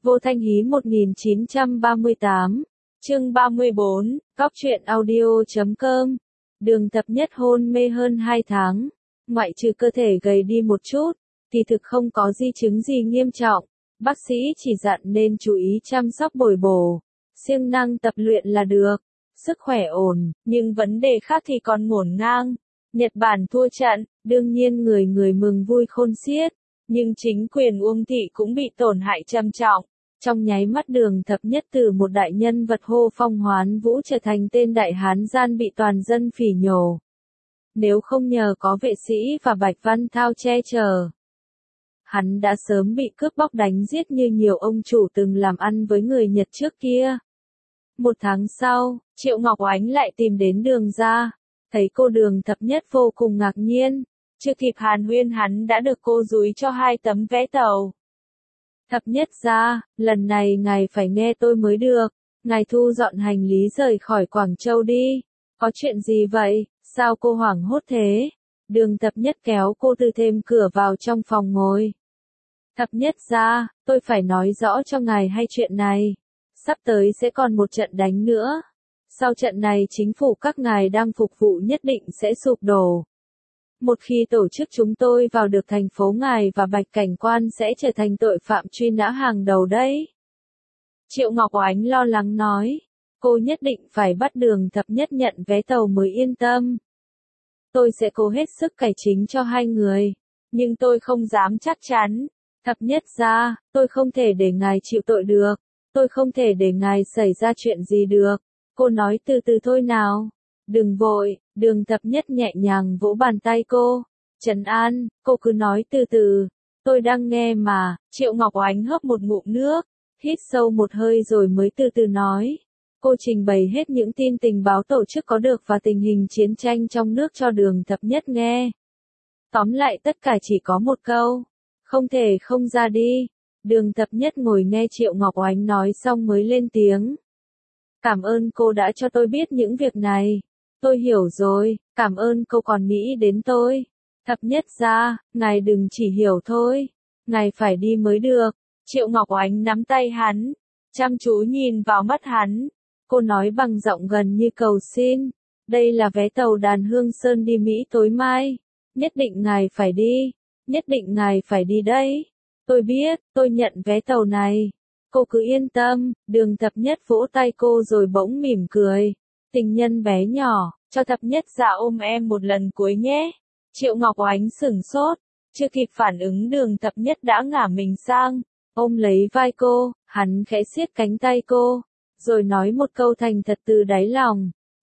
Vô Thanh Hí 1938, chương 34, Cóc truyện audio.com. Đường Thập Nhất hôn mê hơn 2 tháng, ngoại trừ cơ thể gầy đi một chút, thì thực không có di chứng gì nghiêm trọng. Bác sĩ chỉ dặn nên chú ý chăm sóc bồi bổ, siêng năng tập luyện là được. Sức khỏe ổn, nhưng vấn đề khác thì còn ngổn ngang. Nhật Bản thua trận, đương nhiên người người mừng vui khôn xiết, nhưng chính quyền Uông Thị cũng bị tổn hại trầm trọng. Trong nháy mắt Đường Thập Nhất từ một đại nhân vật hô phong hoán vũ trở thành tên đại hán gian bị toàn dân phỉ nhổ. Nếu không nhờ có vệ sĩ và Bạch Văn Thao che chở, hắn đã sớm bị cướp bóc đánh giết như nhiều ông chủ từng làm ăn với người Nhật trước kia. Một tháng sau, Triệu Ngọc Oánh lại tìm đến Đường gia, thấy cô Đường Thập Nhất vô cùng ngạc nhiên, chưa kịp hàn huyên hắn đã được cô dúi cho 2 tấm vé tàu. Thập Nhất gia, lần này ngài phải nghe tôi mới được, ngài thu dọn hành lý rời khỏi Quảng Châu đi. Có chuyện gì vậy, sao cô hoảng hốt thế? Đường Thập Nhất kéo cô từ thêm cửa vào trong phòng ngồi. Thập Nhất gia, tôi phải nói rõ cho ngài hay chuyện này. Sắp tới sẽ còn một trận đánh nữa. Sau trận này chính phủ các ngài đang phục vụ nhất định sẽ sụp đổ. Một khi tổ chức chúng tôi vào được thành phố ngài và Bạch Cảnh Quan sẽ trở thành tội phạm truy nã hàng đầu đấy. Triệu Ngọc Oánh lo lắng nói. Cô nhất định phải bắt Đường Thập Nhất nhận vé tàu mới yên tâm. Tôi sẽ cố hết sức cải chính cho 2 người. Nhưng tôi không dám chắc chắn. Thập Nhất gia, tôi không thể để ngài chịu tội được. Tôi không thể để ngài xảy ra chuyện gì được. Cô nói từ từ thôi nào. Đừng vội, Đường Thập Nhất nhẹ nhàng vỗ bàn tay cô. Trấn an, cô cứ nói từ từ. Tôi đang nghe mà. Triệu Ngọc Oánh hớp một ngụm nước, hít sâu một hơi rồi mới từ từ nói. Cô trình bày hết những tin tình báo tổ chức có được và tình hình chiến tranh trong nước cho Đường Thập Nhất nghe. Tóm lại tất cả chỉ có một câu. Không thể không ra đi. Đường Thập Nhất ngồi nghe Triệu Ngọc Oánh nói xong mới lên tiếng. Cảm ơn cô đã cho tôi biết những việc này. Tôi hiểu rồi, cảm ơn cô còn nghĩ đến tôi. Thập Nhất gia, ngài đừng chỉ hiểu thôi. Ngài phải đi mới được. Triệu Ngọc Oánh nắm tay hắn, chăm chú nhìn vào mắt hắn. Cô nói bằng giọng gần như cầu xin. Đây là vé tàu Đàn Hương Sơn đi Mỹ tối mai. Nhất định ngài phải đi. Nhất định ngài phải đi đấy. Tôi biết, tôi nhận vé tàu này. Cô cứ yên tâm. Đường Thập Nhất vỗ tay cô rồi bỗng mỉm cười. Tình nhân bé nhỏ, cho Thập Nhất gia ôm em một lần cuối nhé. Triệu Ngọc Oánh sửng sốt, chưa kịp phản ứng Đường Thập Nhất đã ngả mình sang, ôm lấy vai cô, hắn khẽ siết cánh tay cô, rồi nói một câu thành thật từ đáy lòng.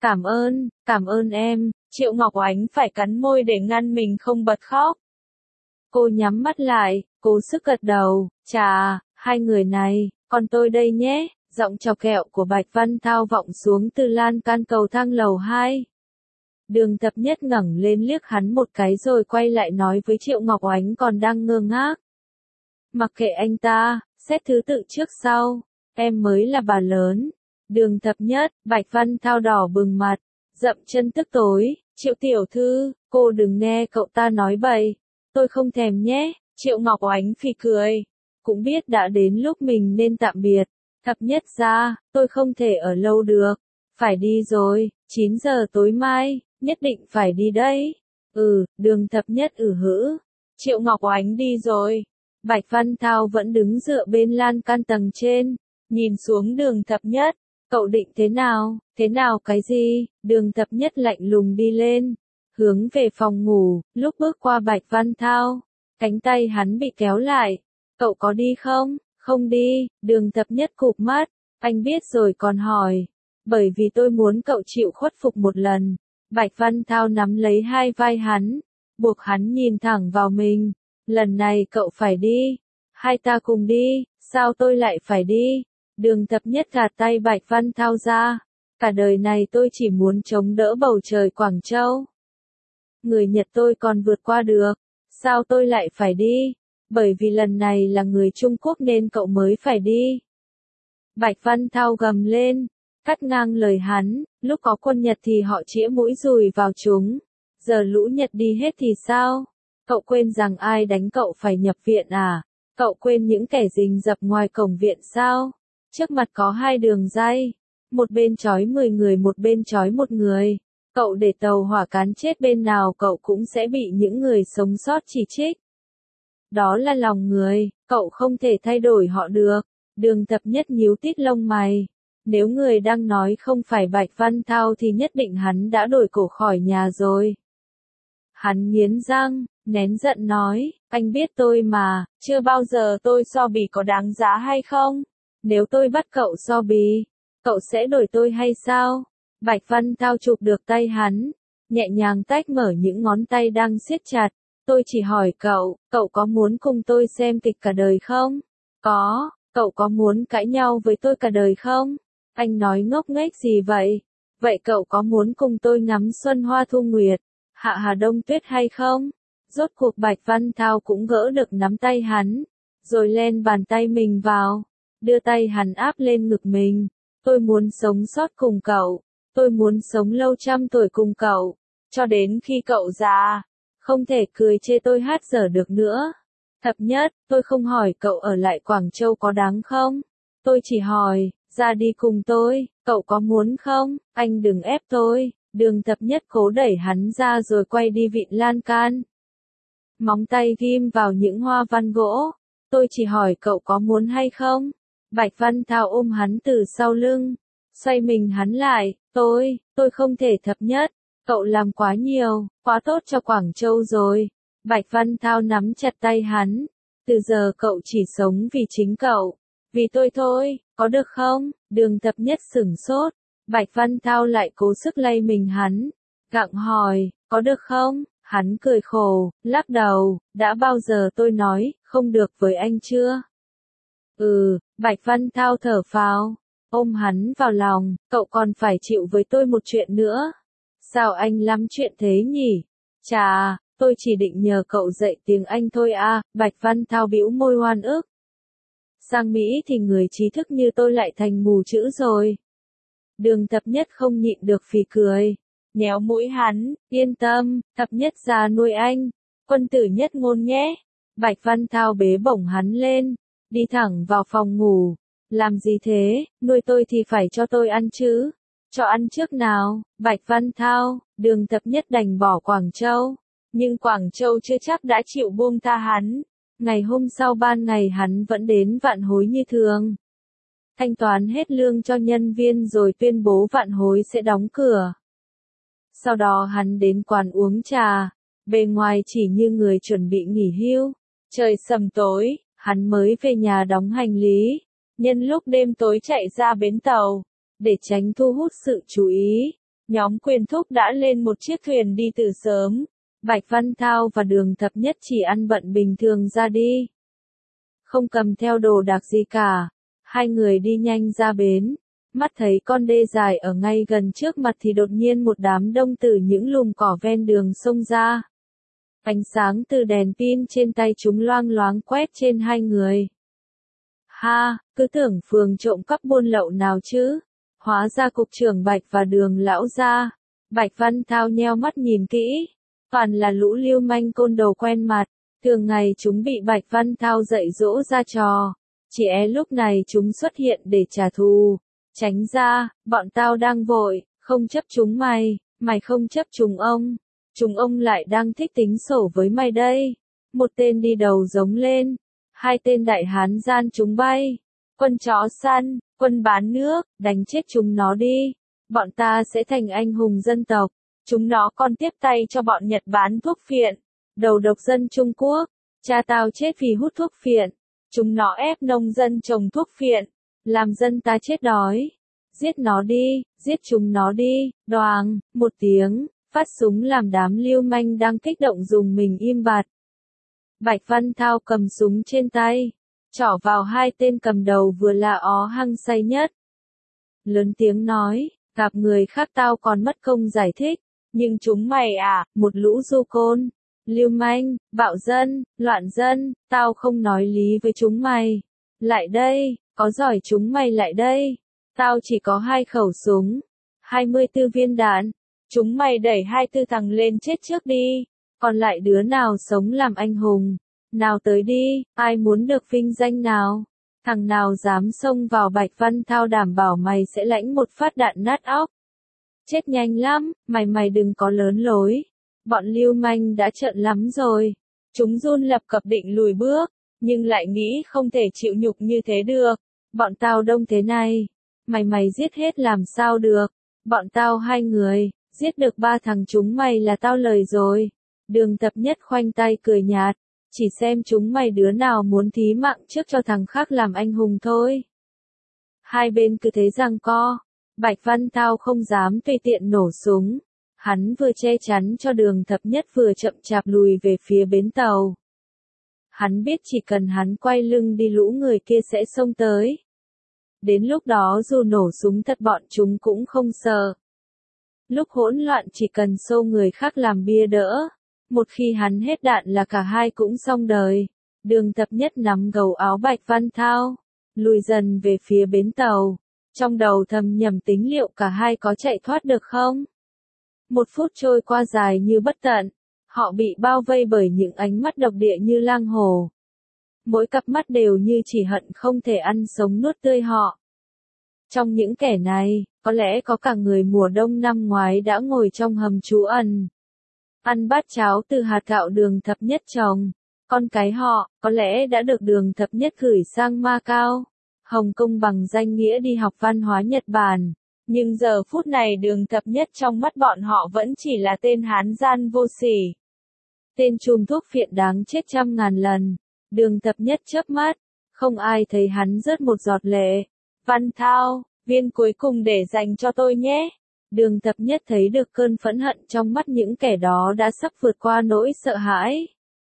Cảm ơn em. Triệu Ngọc Oánh phải cắn môi để ngăn mình không bật khóc. Cô nhắm mắt lại, cố sức gật đầu. Chà, 2 người này, còn tôi đây nhé. Giọng chọc ghẹo của Bạch Văn Thao vọng xuống từ lan can cầu thang lầu 2. Đường Thập Nhất ngẩng lên liếc hắn một cái rồi quay lại nói với Triệu Ngọc Oánh còn đang ngơ ngác. Mặc kệ anh ta, xét thứ tự trước sau, em mới là bà lớn. Đường Thập Nhất, Bạch Văn Thao đỏ bừng mặt, dậm chân tức tối. Triệu tiểu thư, cô đừng nghe cậu ta nói bậy. Tôi không thèm nhé. Triệu Ngọc Oánh phì cười. Cũng biết đã đến lúc mình nên tạm biệt. Thập Nhất gia, tôi không thể ở lâu được. Phải đi rồi, 9 giờ tối mai, nhất định phải đi đấy. Đường Thập Nhất hữ. Triệu Ngọc Oánh đi rồi. Bạch Văn Thao vẫn đứng dựa bên lan can tầng trên, nhìn xuống Đường Thập Nhất. Cậu định thế nào? Thế nào cái gì? Đường Thập Nhất lạnh lùng đi lên, hướng về phòng ngủ. Lúc bước qua Bạch Văn Thao, cánh tay hắn bị kéo lại. Cậu có đi không? Không đi. Đường Thập Nhất cụp mắt. Anh biết rồi còn hỏi. Bởi vì tôi muốn cậu chịu khuất phục một lần. Bạch Văn Thao nắm lấy 2 vai hắn, buộc hắn nhìn thẳng vào mình. Lần này cậu phải đi. Hai ta cùng đi. Sao tôi lại phải đi? Đường Thập Nhất gạt tay Bạch Văn Thao ra. Cả đời này tôi chỉ muốn chống đỡ bầu trời Quảng Châu. Người Nhật tôi còn vượt qua được. Sao tôi lại phải đi? Bởi vì lần này là người Trung Quốc nên cậu mới phải đi. Bạch Văn Thao gầm lên, cắt ngang lời hắn. Lúc có quân Nhật thì họ chĩa mũi dùi vào chúng. Giờ lũ Nhật đi hết thì sao? Cậu quên rằng ai đánh cậu phải nhập viện à? Cậu quên những kẻ rình rập ngoài cổng viện sao? Trước mặt có 2 đường ray, một bên trói 10 người, một bên trói 1 người. Cậu để tàu hỏa cán chết bên nào cậu cũng sẽ bị những người sống sót chỉ trích. Đó là lòng người, cậu không thể thay đổi họ được. Đường Thập Nhất nhíu tít lông mày. Nếu người đang nói không phải Bạch Văn Thao thì nhất định hắn đã đổi cổ khỏi nhà rồi. Hắn nghiến răng, nén giận nói, anh biết tôi mà, chưa bao giờ tôi so bì có đáng giá hay không? Nếu tôi bắt cậu so bì, cậu sẽ đổi tôi hay sao? Bạch Văn Thao chụp được tay hắn, nhẹ nhàng tách mở những ngón tay đang siết chặt. Tôi chỉ hỏi cậu, cậu có muốn cùng tôi xem kịch cả đời không? Có, cậu có muốn cãi nhau với tôi cả đời không? Anh nói ngốc nghếch gì vậy? Vậy cậu có muốn cùng tôi ngắm xuân hoa thu nguyệt, hạ hà đông tuyết hay không? Rốt cuộc Bạch Văn Thao cũng gỡ được nắm tay hắn, rồi len bàn tay mình vào, đưa tay hắn áp lên ngực mình. Tôi muốn sống sót cùng cậu, tôi muốn sống lâu trăm tuổi cùng cậu, cho đến khi cậu già, không thể cười chê tôi hát dở được nữa. Thập Nhất, tôi không hỏi cậu ở lại Quảng Châu có đáng không? Tôi chỉ hỏi, ra đi cùng tôi, cậu có muốn không? Anh đừng ép tôi. Đường Thập Nhất cố đẩy hắn ra rồi quay đi vịn lan can. Móng tay ghim vào những hoa văn gỗ. Tôi chỉ hỏi cậu có muốn hay không? Bạch Văn Thao ôm hắn từ sau lưng, xoay mình hắn lại, tôi không thể. Thập Nhất, cậu làm quá nhiều, quá tốt cho Quảng Châu rồi. Bạch Văn Thao nắm chặt tay hắn, từ giờ cậu chỉ sống vì chính cậu, vì tôi thôi, có được không? Đường Thập Nhất sửng sốt, Bạch Văn Thao lại cố sức lay mình hắn, gặng hỏi, có được không? Hắn cười khổ, lắc đầu, đã bao giờ tôi nói, không được với anh chưa? Bạch Văn Thao thở phào, ôm hắn vào lòng, cậu còn phải chịu với tôi một chuyện nữa. Sao anh lắm chuyện thế nhỉ? Chà, tôi chỉ định nhờ cậu dạy tiếng Anh thôi à, Bạch Văn Thao bĩu môi oan ức. Sang Mỹ thì người trí thức như tôi lại thành mù chữ rồi. Đường Thập Nhất không nhịn được phì cười, nhéo mũi hắn, yên tâm, Thập Nhất già nuôi anh, quân tử nhất ngôn nhé. Bạch Văn Thao bế bổng hắn lên, đi thẳng vào phòng ngủ. Làm gì thế, nuôi tôi thì phải cho tôi ăn chứ. Cho ăn trước nào, Bạch Văn Thao. Đường Thập Nhất đành bỏ Quảng Châu, nhưng Quảng Châu chưa chắc đã chịu buông tha hắn. Ngày hôm sau ban ngày hắn vẫn đến Vạn Hối như thường, thanh toán hết lương cho nhân viên rồi tuyên bố Vạn Hối sẽ đóng cửa. Sau đó hắn đến quán uống trà, bề ngoài chỉ như người chuẩn bị nghỉ hưu. Trời sầm tối, hắn mới về nhà đóng hành lý, nhân lúc đêm tối chạy ra bến tàu, để tránh thu hút sự chú ý. Nhóm Quyền Thúc đã lên một chiếc thuyền đi từ sớm. Bạch Văn Thao và Đường Thập Nhất chỉ ăn bận bình thường ra đi, không cầm theo đồ đạc gì cả. Hai người đi nhanh ra bến, mắt thấy con đê dài ở ngay gần trước mặt thì đột nhiên một đám đông từ những lùm cỏ ven đường xông ra. Ánh sáng từ đèn pin trên tay chúng loang loáng quét trên hai người. Ha, cứ tưởng phường trộm cắp buôn lậu nào chứ. Hóa ra cục trưởng Bạch và Đường lão gia. Bạch Văn Thao nheo mắt nhìn kỹ, toàn là lũ lưu manh côn đồ quen mặt. Thường ngày chúng bị Bạch Văn Thao dạy dỗ ra trò, chỉ lúc này chúng xuất hiện để trả thù. Tránh ra, bọn tao đang vội, không chấp chúng mày, mày không chấp chúng ông lại đang thích tính sổ với mày đây. Một tên đi đầu giống lên, hai tên đại hán gian chúng bay. Quân chó săn, quân bán nước, đánh chết chúng nó đi. Bọn ta sẽ thành anh hùng dân tộc. Chúng nó còn tiếp tay cho bọn Nhật bán thuốc phiện, đầu độc dân Trung Quốc. Cha tao chết vì hút thuốc phiện. Chúng nó ép nông dân trồng thuốc phiện, làm dân ta chết đói. Giết nó đi, giết chúng nó đi. Đoàng, một tiếng, phát súng làm đám lưu manh đang kích động dùng mình im bặt. Bạch Văn Thao cầm súng trên tay, trỏ vào hai tên cầm đầu vừa là ó hăng say nhất. Lớn tiếng nói, gặp người khác tao còn mất công giải thích, nhưng chúng mày à, một lũ du côn, lưu manh, bạo dân, loạn dân, tao không nói lý với chúng mày. Lại đây, có giỏi chúng mày lại đây. Tao chỉ có 2 khẩu súng, 24 viên đạn. Chúng mày đẩy 24 thằng lên chết trước đi, còn lại đứa nào sống làm anh hùng. Nào tới đi, ai muốn được vinh danh nào? Thằng nào dám xông vào Bạch Văn Thao đảm bảo mày sẽ lãnh một phát đạn nát óc. Chết nhanh lắm, mày đừng có lớn lối. Bọn lưu manh đã trợn lắm rồi. Chúng run lập cập định lùi bước, nhưng lại nghĩ không thể chịu nhục như thế được. Bọn tao đông thế này, mày giết hết làm sao được. Bọn tao 2 người, giết được 3 thằng chúng mày là tao lời rồi. Đường Tập Nhất khoanh tay cười nhạt, chỉ xem chúng mày đứa nào muốn thí mạng trước cho thằng khác làm anh hùng thôi. Hai bên cứ thế giằng co, Bạch Văn Thao không dám tùy tiện nổ súng. Hắn vừa che chắn cho Đường Thập Nhất vừa chậm chạp lùi về phía bến tàu. Hắn biết chỉ cần hắn quay lưng đi lũ người kia sẽ xông tới. Đến lúc đó dù nổ súng thật bọn chúng cũng không sợ. Lúc hỗn loạn chỉ cần xô người khác làm bia đỡ. Một khi hắn hết đạn là cả hai cũng xong đời. Đường Thập Nhất nắm gầu áo Bạch Văn Thao, lùi dần về phía bến tàu. Trong đầu thầm nhầm tính liệu cả hai có chạy thoát được không? 1 phút trôi qua dài như bất tận. Họ bị bao vây bởi những ánh mắt độc địa như lang hổ. Mỗi cặp mắt đều như chỉ hận không thể ăn sống nuốt tươi họ. Trong những kẻ này, có lẽ có cả người mùa đông năm ngoái đã ngồi trong hầm trú ẩn. Ăn bát cháo từ hạt gạo Đường Thập Nhất trồng. Con cái họ, có lẽ đã được Đường Thập Nhất gửi sang Macau, Hồng Kông bằng danh nghĩa đi học văn hóa Nhật Bản. Nhưng giờ phút này Đường Thập Nhất trong mắt bọn họ vẫn chỉ là tên hán gian vô sỉ. Tên trùm thuốc phiện đáng chết 100.000 lần. Đường Thập Nhất chớp mắt, không ai thấy hắn rớt một giọt lệ. Văn Thao, viên cuối cùng để dành cho tôi nhé. Đường Thập Nhất thấy được cơn phẫn hận trong mắt những kẻ đó đã sắp vượt qua nỗi sợ hãi.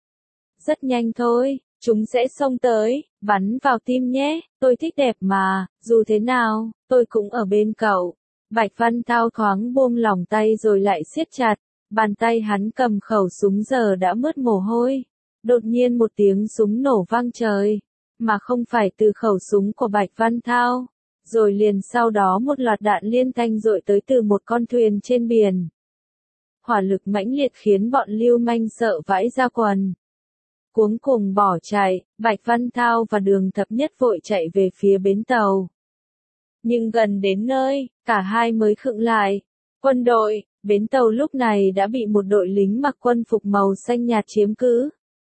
Rất nhanh thôi, chúng sẽ xông tới, bắn vào tim nhé, tôi thích đẹp mà, dù thế nào, tôi cũng ở bên cậu. Bạch Văn Thao thoáng buông lỏng tay rồi lại siết chặt, bàn tay hắn cầm khẩu súng giờ đã mướt mồ hôi. Đột nhiên một tiếng súng nổ vang trời, mà không phải từ khẩu súng của Bạch Văn Thao. Rồi liền sau đó một loạt đạn liên thanh dội tới từ một con thuyền trên biển. Hỏa lực mãnh liệt khiến bọn lưu manh sợ vãi ra quần. Cuống cùng bỏ chạy, Bạch Văn Thao và Đường Thập Nhất vội chạy về phía bến tàu. Nhưng gần đến nơi, cả hai mới khựng lại. Quân đội, bến tàu lúc này đã bị một đội lính mặc quân phục màu xanh nhạt chiếm cứ.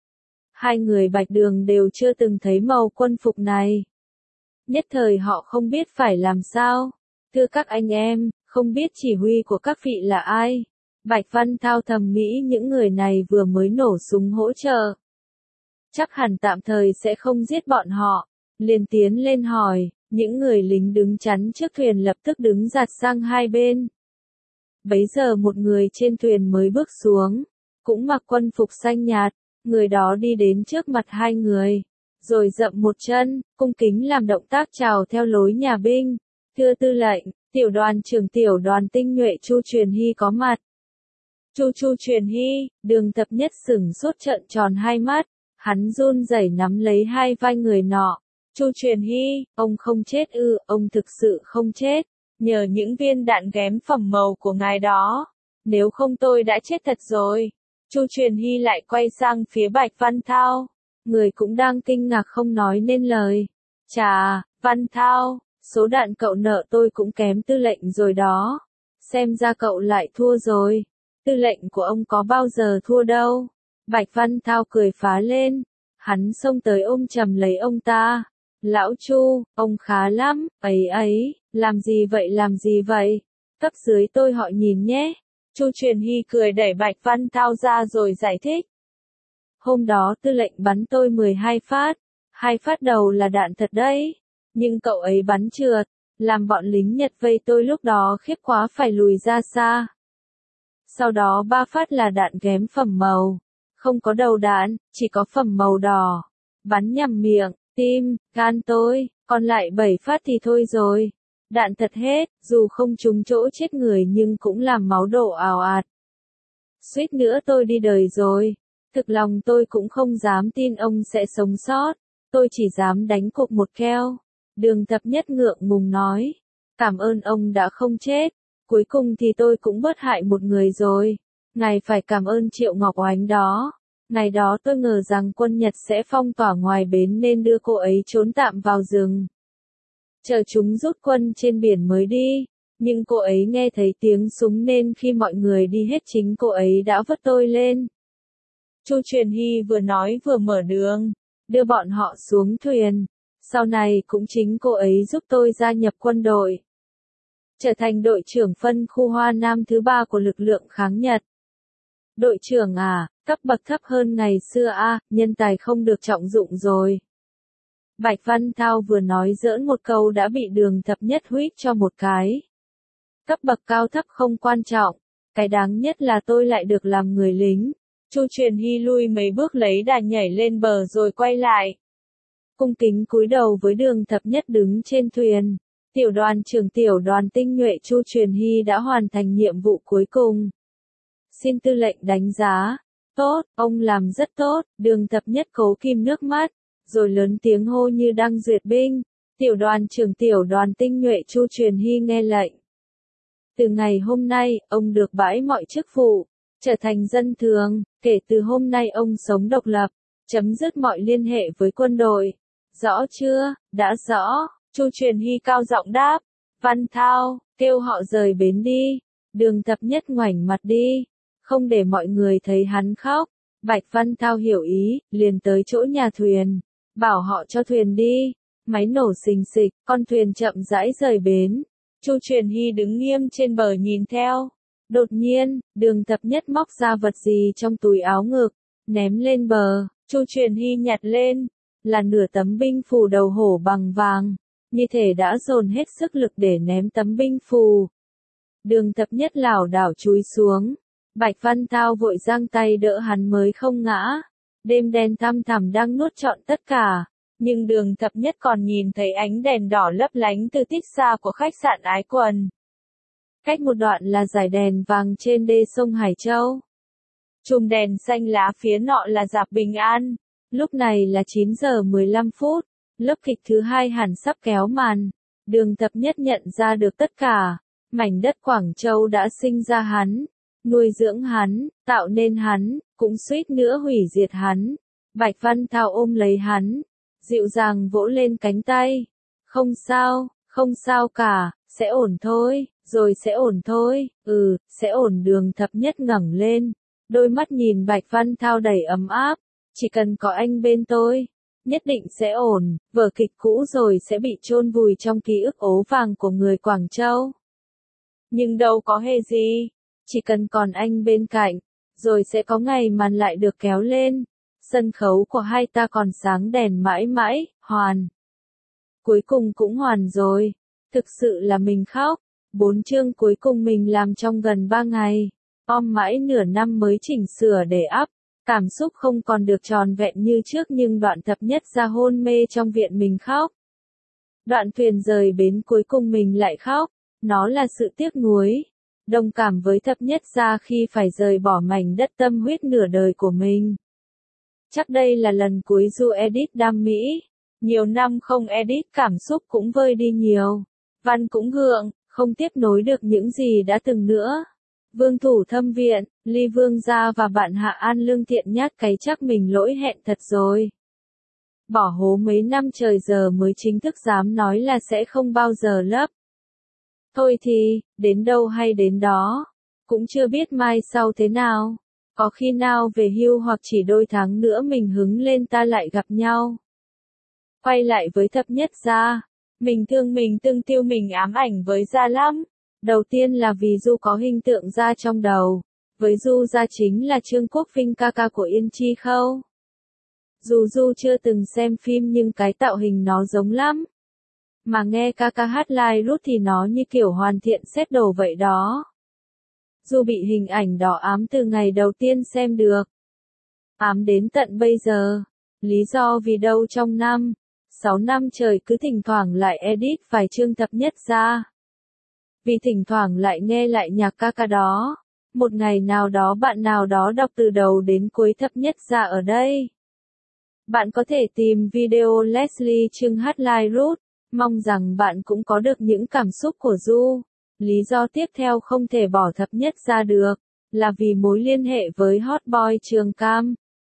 Hai người Bạch Đường đều chưa từng thấy màu quân phục này. Nhất thời họ không biết phải làm sao. Thưa các anh em, không biết chỉ huy của các vị là ai? Bạch Văn Thao thầm nghĩ những người này vừa mới nổ súng hỗ trợ. Chắc hẳn tạm thời sẽ không giết bọn họ. Liền tiến lên hỏi, những người lính đứng chắn trước thuyền lập tức đứng giạt sang hai bên. Bấy giờ một người trên thuyền mới bước xuống, cũng mặc quân phục xanh nhạt, người đó đi đến trước mặt hai người, rồi dậm một chân, cung kính làm động tác chào theo lối nhà binh. Thưa tư lệnh, tiểu đoàn trưởng tiểu đoàn tinh nhuệ Chu Truyền Hy có mặt. Chu Truyền Hy, Đường Thập Nhất sửng sốt trợn tròn hai mắt, hắn run rẩy nắm lấy hai vai người nọ. Chu Truyền Hy, ông không chết ư? Ông thực sự không chết, nhờ những viên đạn ghém phẩm màu của ngài đó. Nếu không tôi đã chết thật rồi. Chu Truyền Hy lại quay sang phía Bạch Văn Thao. Người cũng đang kinh ngạc không nói nên lời. Chà, Văn Thao, số đạn cậu nợ tôi cũng kém tư lệnh rồi đó. Xem ra cậu lại thua rồi. Tư lệnh của ông có bao giờ thua đâu. Bạch Văn Thao cười phá lên. Hắn xông tới ôm chầm lấy ông ta. Lão Chu, ông khá lắm, ấy, làm gì vậy? Cấp dưới tôi họ nhìn nhé. Chu Truyền Hy cười đẩy Bạch Văn Thao ra rồi giải thích. Hôm đó tư lệnh bắn tôi 12 phát, 2 phát đầu là đạn thật đấy. Nhưng cậu ấy bắn trượt, làm bọn lính Nhật vây tôi lúc đó khiếp quá phải lùi ra xa. Sau đó 3 phát là đạn ghém phẩm màu, không có đầu đạn, chỉ có phẩm màu đỏ. Bắn nhằm miệng, tim, gan tôi, còn lại 7 phát thì thôi rồi. Đạn thật hết, dù không trúng chỗ chết người nhưng cũng làm máu đổ ào ạt. Suýt nữa tôi đi đời rồi. Thực lòng tôi cũng không dám tin ông sẽ sống sót. Tôi chỉ dám đánh cục một keo. Đường Thập Nhất ngượng ngùng nói. Cảm ơn ông đã không chết. Cuối cùng thì tôi cũng bớt hại một người rồi. Ngài phải cảm ơn Triệu Ngọc Oánh đó. Ngày đó tôi ngờ rằng quân Nhật sẽ phong tỏa ngoài bến nên đưa cô ấy trốn tạm vào rừng. Chờ chúng rút quân trên biển mới đi. Nhưng cô ấy nghe thấy tiếng súng nên khi mọi người đi hết chính cô ấy đã vớt tôi lên. Chu Truyền Hy vừa nói vừa mở đường, đưa bọn họ xuống thuyền. Sau này cũng chính cô ấy giúp tôi gia nhập quân đội. Trở thành đội trưởng phân khu Hoa Nam thứ 3 của lực lượng kháng Nhật. Đội trưởng à, cấp bậc thấp hơn ngày xưa à, nhân tài không được trọng dụng rồi. Bạch Văn Thao vừa nói giỡn một câu đã bị Đường Thập Nhất huýt cho một cái. Cấp bậc cao thấp không quan trọng, cái đáng nhất là tôi lại được làm người lính. Chu Truyền Hy lui mấy bước lấy đà nhảy lên bờ rồi quay lại. Cung kính cúi đầu với Đường Thập Nhất đứng trên thuyền. Tiểu đoàn trưởng tiểu đoàn tinh nhuệ Chu Truyền Hy đã hoàn thành nhiệm vụ cuối cùng. Xin tư lệnh đánh giá. Tốt, ông làm rất tốt. Đường Thập Nhất cố kìm nước mắt, rồi lớn tiếng hô như đang duyệt binh. Tiểu đoàn trưởng tiểu đoàn tinh nhuệ Chu Truyền Hy nghe lệnh. Từ ngày hôm nay, ông được bãi mọi chức vụ, trở thành dân thường. Kể từ hôm nay ông sống độc lập, chấm dứt mọi liên hệ với quân đội. Rõ chưa? Đã rõ. Chu Truyền Hy cao giọng đáp. Văn Thao, kêu họ rời bến đi. Đường Thập Nhất ngoảnh mặt đi, không để mọi người thấy hắn khóc. Bạch Văn Thao hiểu ý, liền tới chỗ nhà thuyền, bảo họ cho thuyền đi. Máy nổ xình xịch, con thuyền chậm rãi rời bến. Chu Truyền Hy đứng nghiêm trên bờ nhìn theo. Đột nhiên, Đường Thập Nhất móc ra vật gì trong túi áo ngực, ném lên bờ. Chu Truyền Hy nhặt lên, là nửa tấm binh phù đầu hổ bằng vàng, như thể đã dồn hết sức lực để ném tấm binh phù. Đường Thập Nhất lảo đảo chúi xuống. Bạch Văn Thao vội giang tay đỡ hắn mới không ngã. Đêm đen thăm thẳm đang nuốt trọn tất cả. Nhưng Đường Thập Nhất còn nhìn thấy ánh đèn đỏ lấp lánh từ tít xa của khách sạn Ái Quần. Cách một đoạn là dải đèn vàng trên đê sông Hải Châu. Chùm đèn xanh lá phía nọ là rạp Bình An. Lúc này là 9 giờ 15 phút. Lớp kịch thứ 2 hẳn sắp kéo màn. Đường Thập Nhất nhận ra được tất cả. Mảnh đất Quảng Châu đã sinh ra hắn, nuôi dưỡng hắn, tạo nên hắn, cũng suýt nữa hủy diệt hắn. Bạch Văn Thao ôm lấy hắn, dịu dàng vỗ lên cánh tay. Không sao cả, sẽ ổn thôi, rồi sẽ ổn thôi, sẽ ổn. Đường Thập Nhất ngẩng lên, đôi mắt nhìn Bạch Văn Thao đầy ấm áp. Chỉ cần có anh bên tôi, nhất định sẽ ổn. Vở kịch cũ rồi sẽ bị chôn vùi trong ký ức ố vàng của người Quảng Châu. Nhưng đâu có hề gì, chỉ cần còn anh bên cạnh, rồi sẽ có ngày màn lại được kéo lên. Sân khấu của hai ta còn sáng đèn mãi mãi, hoàn. Cuối cùng cũng hoàn rồi. Thực sự là mình khóc. 4 chương cuối cùng mình làm trong gần 3 ngày. Mãi nửa năm mới chỉnh sửa để up. Cảm xúc không còn được tròn vẹn như trước nhưng Đoạn Thập Nhất ra hôn mê trong viện mình khóc. Đoạn thuyền rời bến cuối cùng mình lại khóc. Nó là sự tiếc nuối. Đồng cảm với Thập Nhất ra khi phải rời bỏ mảnh đất tâm huyết nửa đời của mình. Chắc đây là lần cuối Du edit đam mỹ. Nhiều năm không edit cảm xúc cũng vơi đi nhiều. Văn cũng gượng, không tiếp nối được những gì đã từng nữa. Vương thủ Thâm Viện, Ly Vương gia và bạn Hạ An Lương Thiện nhát cái chắc mình lỗi hẹn thật rồi. Bỏ hố mấy năm trời giờ mới chính thức dám nói là sẽ không bao giờ lấp. Thôi thì, đến đâu hay đến đó. Cũng chưa biết mai sau thế nào. Có khi nào về hưu hoặc chỉ đôi tháng nữa mình hứng lên ta lại gặp nhau. Quay lại với Thập Nhất gia. Mình thương mình tương tiêu mình ám ảnh với gia lắm. Đầu tiên là vì Du có hình tượng gia trong đầu. Với Du gia chính là Trương Quốc Vinh ca ca của Yên Chi Khâu. Dù Du chưa từng xem phim nhưng cái tạo hình nó giống lắm. Mà nghe ca ca hát live rút thì nó như kiểu hoàn thiện set đồ vậy đó. Du bị hình ảnh đó ám từ ngày đầu tiên xem được. Ám đến tận bây giờ. Lý do vì đâu trong 6 năm trời cứ thỉnh thoảng lại edit vài chương Thập Nhất ra. Vì thỉnh thoảng lại nghe lại nhạc ca ca đó. Một ngày nào đó bạn nào đó đọc từ đầu đến cuối Thập Nhất ra ở đây. Bạn có thể tìm video Leslie Trương hát live root. Mong rằng bạn cũng có được những cảm xúc của Du. Lý do tiếp theo không thể bỏ Thập Nhất ra được, là vì mối liên hệ với hot boy Trường Cam.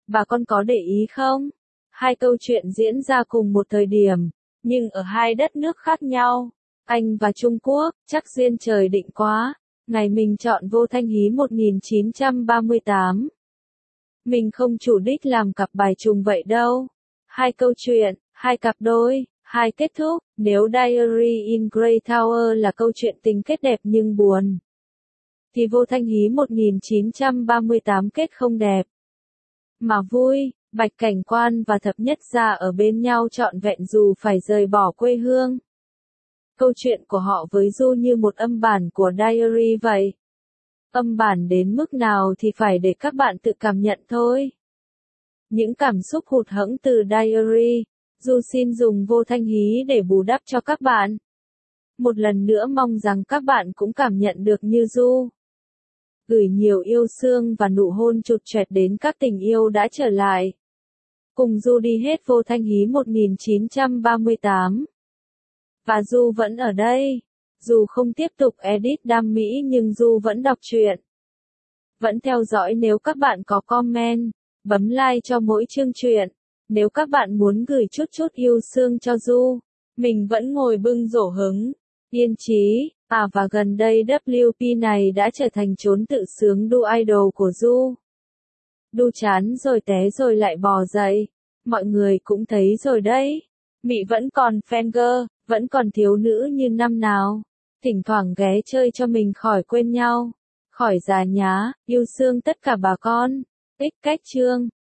Bà con có để ý không? Hai câu chuyện diễn ra cùng một thời điểm, nhưng ở hai đất nước khác nhau. Anh và Trung Quốc, chắc duyên trời định quá. Ngày mình chọn Vô Thanh Hí 1938. Mình không chủ đích làm cặp bài trùng vậy đâu. Hai câu chuyện, hai cặp đôi, hai kết thúc. Nếu Diary in Grey Tower là câu chuyện tình kết đẹp nhưng buồn, thì Vô Thanh Hí 1938 kết không đẹp, mà vui. Bạch Cảnh Quan và Thập Nhất Gia ở bên nhau trọn vẹn dù phải rời bỏ quê hương. Câu chuyện của họ với Du như một âm bản của Diary vậy. Âm bản đến mức nào thì phải để các bạn tự cảm nhận thôi. Những cảm xúc hụt hẫng từ Diary, Du xin dùng Vô Thanh Hí để bù đắp cho các bạn. Một lần nữa mong rằng các bạn cũng cảm nhận được như Du. Gửi nhiều yêu thương và nụ hôn chụt choẹt đến các tình yêu đã trở lại. Cùng Du đi hết Vô Thanh Hí 1938. Và Du vẫn ở đây. Dù không tiếp tục edit đam mỹ nhưng Du vẫn đọc truyện. Vẫn theo dõi nếu các bạn có comment, bấm like cho mỗi chương truyện. Nếu các bạn muốn gửi chút yêu thương cho Du, mình vẫn ngồi bưng rổ hứng, yên chí. Và gần đây WP này đã trở thành chốn tự sướng đu idol của Du. Đu chán rồi té rồi lại bò dậy. Mọi người cũng thấy rồi đấy. Mị vẫn còn fangirl, vẫn còn thiếu nữ như năm nào. Thỉnh thoảng ghé chơi cho mình khỏi quên nhau. Khỏi già nhá, yêu thương tất cả bà con. Tích cách chương.